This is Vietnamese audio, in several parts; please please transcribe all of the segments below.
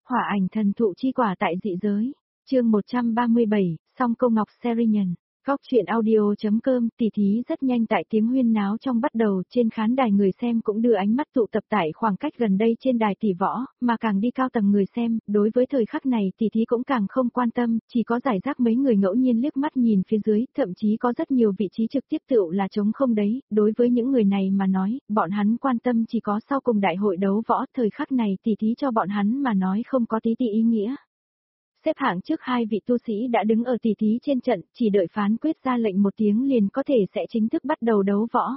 Hỏa ảnh thần thụ chi quả tại dị giới. Chương 137, Song Câu Ngọc Serian. Góc truyện audio.com. Tỷ thí rất nhanh tại tiếng huyên náo trong bắt đầu, trên khán đài người xem cũng đưa ánh mắt tụ tập tại khoảng cách gần đây trên đài tỷ võ, mà càng đi cao tầng người xem, đối với thời khắc này tỷ thí cũng càng không quan tâm, chỉ có giải rác mấy người ngẫu nhiên liếc mắt nhìn phía dưới, thậm chí có rất nhiều vị trí trực tiếp tựu là trống không đấy, đối với những người này mà nói, bọn hắn quan tâm chỉ có sau cùng đại hội đấu võ, thời khắc này tỷ thí cho bọn hắn mà nói không có tí ý nghĩa. Xếp hạng trước hai vị tu sĩ đã đứng ở tỷ thí trên trận, chỉ đợi phán quyết ra lệnh một tiếng liền có thể sẽ chính thức bắt đầu đấu võ.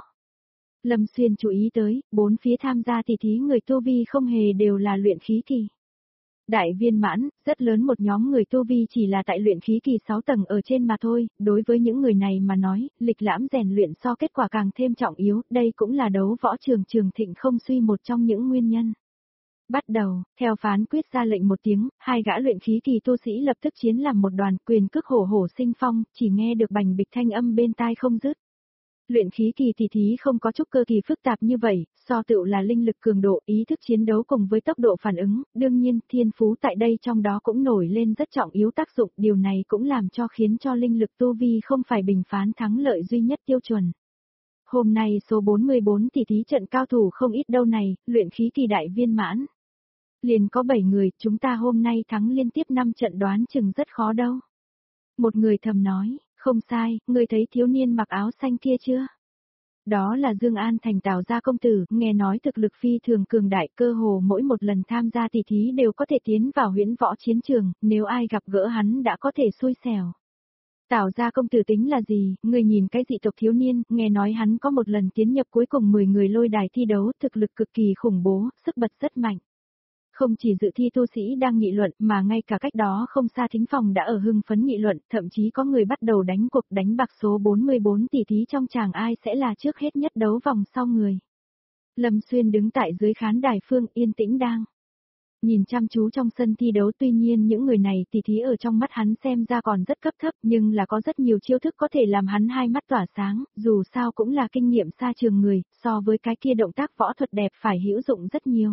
Lâm Xuyên chú ý tới, bốn phía tham gia tỷ thí người tu vi không hề đều là luyện khí kỳ. Đại viên mãn, rất lớn một nhóm người tu vi chỉ là tại luyện khí kỳ 6 tầng ở trên mà thôi, đối với những người này mà nói, lịch lãm rèn luyện so kết quả càng thêm trọng yếu, đây cũng là đấu võ trường thịnh không suy một trong những nguyên nhân. Bắt đầu, theo phán quyết ra lệnh một tiếng, hai gã luyện khí kỳ tu sĩ lập tức chiến làm một đoàn, quyền cước hổ sinh phong, chỉ nghe được bành bịch thanh âm bên tai không dứt. Luyện khí kỳ tỷ thí không có chút cơ kỳ phức tạp như vậy, so tựu là linh lực cường độ, ý thức chiến đấu cùng với tốc độ phản ứng, đương nhiên, thiên phú tại đây trong đó cũng nổi lên rất trọng yếu tác dụng, điều này cũng làm cho khiến cho linh lực tu vi không phải bình phán thắng lợi duy nhất tiêu chuẩn. Hôm nay số 44 tỷ thí trận cao thủ không ít đâu này, luyện khí kỳ đại viên mãn. Liền có 7 người, chúng ta hôm nay thắng liên tiếp 5 trận đoán chừng rất khó đâu. Một người thầm nói, không sai, người thấy thiếu niên mặc áo xanh kia chưa? Đó là Dương An Thành Tào gia công tử, nghe nói thực lực phi thường cường đại, cơ hồ mỗi một lần tham gia tỷ thí đều có thể tiến vào huyễn võ chiến trường, nếu ai gặp gỡ hắn đã có thể xui xẻo. Tào gia công tử tính là gì, người nhìn cái dị tộc thiếu niên, nghe nói hắn có một lần tiến nhập cuối cùng 10 người lôi đài thi đấu, thực lực cực kỳ khủng bố, sức bật rất mạnh. Không chỉ dự thi tu sĩ đang nghị luận mà ngay cả cách đó không xa thính phòng đã ở hưng phấn nghị luận, thậm chí có người bắt đầu đánh cuộc đánh bạc số 44 tỷ thí trong chàng ai sẽ là trước hết nhất đấu vòng sau người. Lâm Xuyên đứng tại dưới khán đài phương yên tĩnh đang nhìn chăm chú trong sân thi đấu, tuy nhiên những người này tỷ thí ở trong mắt hắn xem ra còn rất cấp thấp nhưng là có rất nhiều chiêu thức có thể làm hắn hai mắt tỏa sáng, dù sao cũng là kinh nghiệm xa trường người, so với cái kia động tác võ thuật đẹp phải hữu dụng rất nhiều.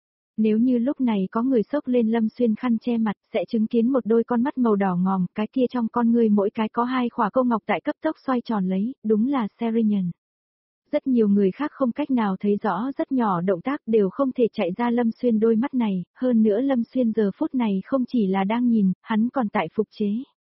Nếu như lúc này có người xốc lên Lâm Xuyên khăn che mặt, sẽ chứng kiến một đôi con mắt màu đỏ ngòm, cái kia trong con ngươi mỗi cái có hai khỏa câu ngọc tại cấp tốc xoay tròn lấy, đúng là Serian. Rất nhiều người khác không cách nào thấy rõ rất nhỏ động tác đều không thể chạy ra Lâm Xuyên đôi mắt này, hơn nữa Lâm Xuyên giờ phút này không chỉ là đang nhìn, hắn còn tại phục chế.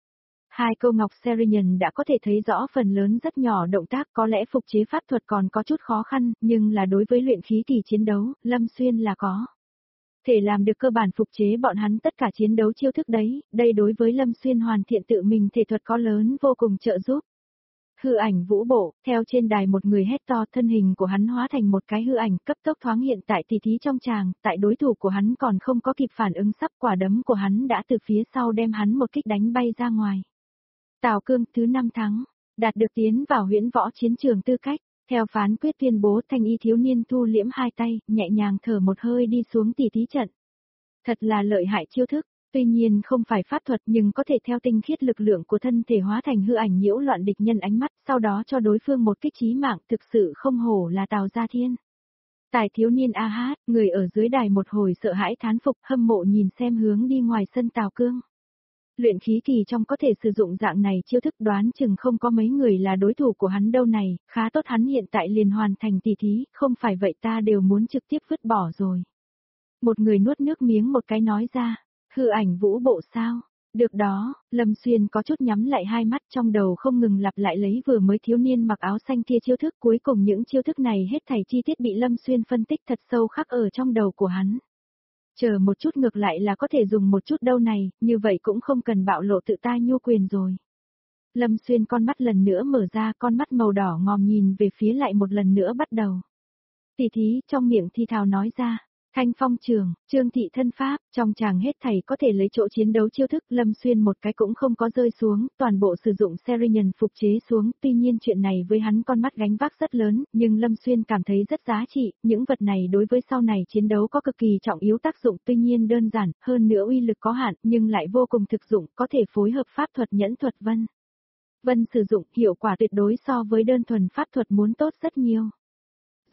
Hai câu ngọc Serian đã có thể thấy rõ phần lớn rất nhỏ động tác, có lẽ phục chế pháp thuật còn có chút khó khăn, nhưng là đối với luyện khí kỳ chiến đấu, Lâm Xuyên là có thể làm được cơ bản phục chế bọn hắn tất cả chiến đấu chiêu thức đấy, đây đối với Lâm Xuyên hoàn thiện tự mình thể thuật có lớn vô cùng trợ giúp. Hư ảnh vũ bộ, theo trên đài một người hét to, thân hình của hắn hóa thành một cái hư ảnh cấp tốc thoáng hiện tại tỷ thí trong tràng, tại đối thủ của hắn còn không có kịp phản ứng sắp quả đấm của hắn đã từ phía sau đem hắn một kích đánh bay ra ngoài. Tào Cương thứ 5 thắng, đạt được tiến vào huyễn võ chiến trường tư cách. Theo phán quyết tuyên bố, thanh y thiếu niên thu liễm hai tay, nhẹ nhàng thở một hơi đi xuống tỷ thí trận. Thật là lợi hại chiêu thức, tuy nhiên không phải pháp thuật nhưng có thể theo tinh khiết lực lượng của thân thể hóa thành hư ảnh nhiễu loạn địch nhân ánh mắt, sau đó cho đối phương một kích chí mạng, thực sự không hổ là Tào Gia Thiên. Tài thiếu niên a hát, người ở dưới đài một hồi sợ hãi thán phục, hâm mộ nhìn xem hướng đi ngoài sân Tào Cương. Luyện khí kỳ trong có thể sử dụng dạng này chiêu thức, đoán chừng không có mấy người là đối thủ của hắn đâu này, khá tốt hắn hiện tại liền hoàn thành tỷ thí, không phải vậy ta đều muốn trực tiếp vứt bỏ rồi. Một người nuốt nước miếng một cái nói ra, hư ảnh vũ bộ sao? Được đó, Lâm Xuyên có chút nhắm lại hai mắt, trong đầu không ngừng lặp lại lấy vừa mới thiếu niên mặc áo xanh kia chiêu thức, cuối cùng những chiêu thức này hết thảy chi tiết bị Lâm Xuyên phân tích thật sâu khắc ở trong đầu của hắn. Chờ một chút ngược lại là có thể dùng một chút đâu này, như vậy cũng không cần bạo lộ tự ta nhu quyền rồi. Lâm Xuyên con mắt lần nữa mở ra, con mắt màu đỏ ngòm nhìn về phía lại một lần nữa bắt đầu. Tỷ thí trong miệng thi thào nói ra, Thanh Phong Trường, Trương Thị thân pháp, trong chàng hết thảy có thể lấy chỗ chiến đấu chiêu thức, Lâm Xuyên một cái cũng không có rơi xuống, toàn bộ sử dụng Serian phục chế xuống, tuy nhiên chuyện này với hắn con mắt gánh vác rất lớn, nhưng Lâm Xuyên cảm thấy rất giá trị, những vật này đối với sau này chiến đấu có cực kỳ trọng yếu tác dụng, tuy nhiên đơn giản, hơn nữa uy lực có hạn, nhưng lại vô cùng thực dụng, có thể phối hợp pháp thuật nhẫn thuật vân sử dụng, hiệu quả tuyệt đối so với đơn thuần pháp thuật muốn tốt rất nhiều.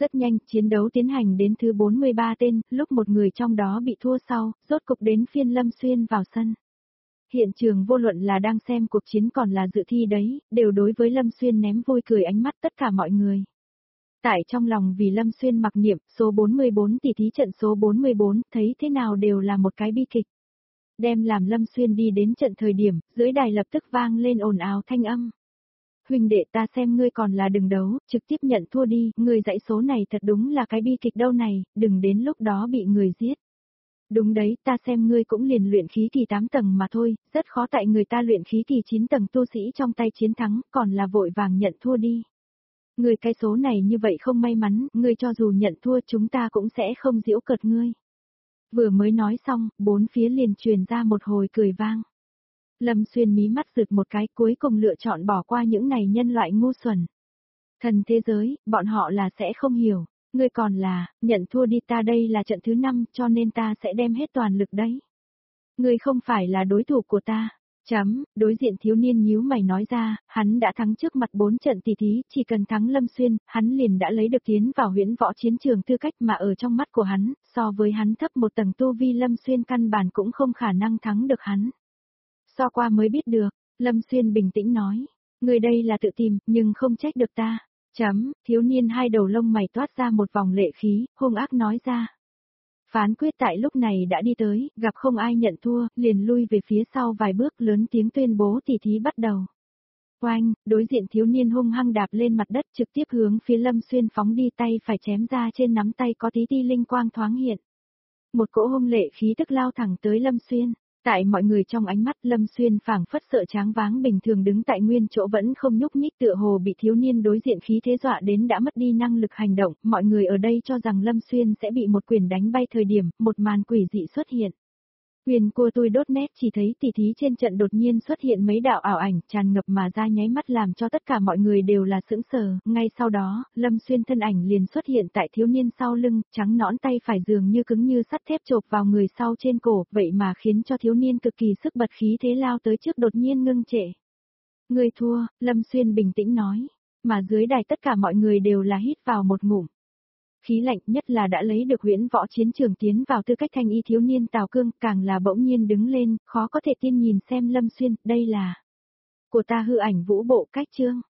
Rất nhanh, chiến đấu tiến hành đến thứ 43 tên, lúc một người trong đó bị thua sau, rốt cục đến phiên Lâm Xuyên vào sân. Hiện trường vô luận là đang xem cuộc chiến còn là dự thi đấy, đều đối với Lâm Xuyên ném vui cười ánh mắt tất cả mọi người. Tại trong lòng vì Lâm Xuyên mặc niệm, số 44 tỷ thí trận số 44, thấy thế nào đều là một cái bi kịch. Đem làm Lâm Xuyên đi đến trận thời điểm, dưới đài lập tức vang lên ồn ào thanh âm. Huynh đệ ta xem ngươi còn là đừng đấu, trực tiếp nhận thua đi, ngươi dãy số này thật đúng là cái bi kịch đâu này, đừng đến lúc đó bị người giết. Đúng đấy, ta xem ngươi cũng liền luyện khí kỳ 8 tầng mà thôi, rất khó tại người ta luyện khí kỳ 9 tầng tu sĩ trong tay chiến thắng, còn là vội vàng nhận thua đi. Ngươi cái số này như vậy không may mắn, ngươi cho dù nhận thua chúng ta cũng sẽ không giễu cợt ngươi. Vừa mới nói xong, bốn phía liền truyền ra một hồi cười vang. Lâm Xuyên mí mắt rực một cái cuối cùng lựa chọn bỏ qua những này nhân loại ngu xuẩn. Thần thế giới, bọn họ là sẽ không hiểu. Ngươi còn là, nhận thua đi ta đây là trận thứ 5 cho nên ta sẽ đem hết toàn lực đấy. Ngươi không phải là đối thủ của ta. Đối diện thiếu niên nhíu mày nói ra, hắn đã thắng trước mặt 4 trận tỷ thí, chỉ cần thắng Lâm Xuyên, hắn liền đã lấy được tiến vào huyễn võ chiến trường tư cách mà ở trong mắt của hắn, so với hắn thấp một tầng tu vi Lâm Xuyên căn bản cũng không khả năng thắng được hắn. So qua mới biết được, Lâm Xuyên bình tĩnh nói, người đây là tự tìm, nhưng không trách được ta. Thiếu niên hai đầu lông mày toát ra một vòng lệ khí, hung ác nói ra. Phán quyết tại lúc này đã đi tới, gặp không ai nhận thua, liền lui về phía sau vài bước lớn tiếng tuyên bố tỷ thí bắt đầu. Oanh, đối diện thiếu niên hung hăng đạp lên mặt đất trực tiếp hướng phía Lâm Xuyên phóng đi tay phải chém ra trên nắm tay có tí ti linh quang thoáng hiện. Một cỗ hung lệ khí tức lao thẳng tới Lâm Xuyên. Tại mọi người trong ánh mắt Lâm Xuyên phảng phất sợ tráng váng bình thường đứng tại nguyên chỗ vẫn không nhúc nhích tựa hồ bị thiếu niên đối diện khí thế dọa đến đã mất đi năng lực hành động, mọi người ở đây cho rằng Lâm Xuyên sẽ bị một quyền đánh bay thời điểm, một màn quỷ dị xuất hiện. Quyền của tôi đốt nét chỉ thấy tỷ thí trên trận đột nhiên xuất hiện mấy đạo ảo ảnh tràn ngập mà ra nháy mắt làm cho tất cả mọi người đều là sững sờ, ngay sau đó, Lâm Xuyên thân ảnh liền xuất hiện tại thiếu niên sau lưng, trắng nõn tay phải dường như cứng như sắt thép chộp vào người sau trên cổ, vậy mà khiến cho thiếu niên cực kỳ sức bật khí thế lao tới trước đột nhiên ngưng trệ. Người thua, Lâm Xuyên bình tĩnh nói, mà dưới đài tất cả mọi người đều là hít vào một ngụm. Khí lạnh nhất là đã lấy được huyễn võ chiến trường tiến vào tư cách thanh y thiếu niên Tào Cương càng là bỗng nhiên đứng lên, khó có thể tin nhìn xem Lâm Xuyên, đây là của ta hư ảnh vũ bộ cách chương.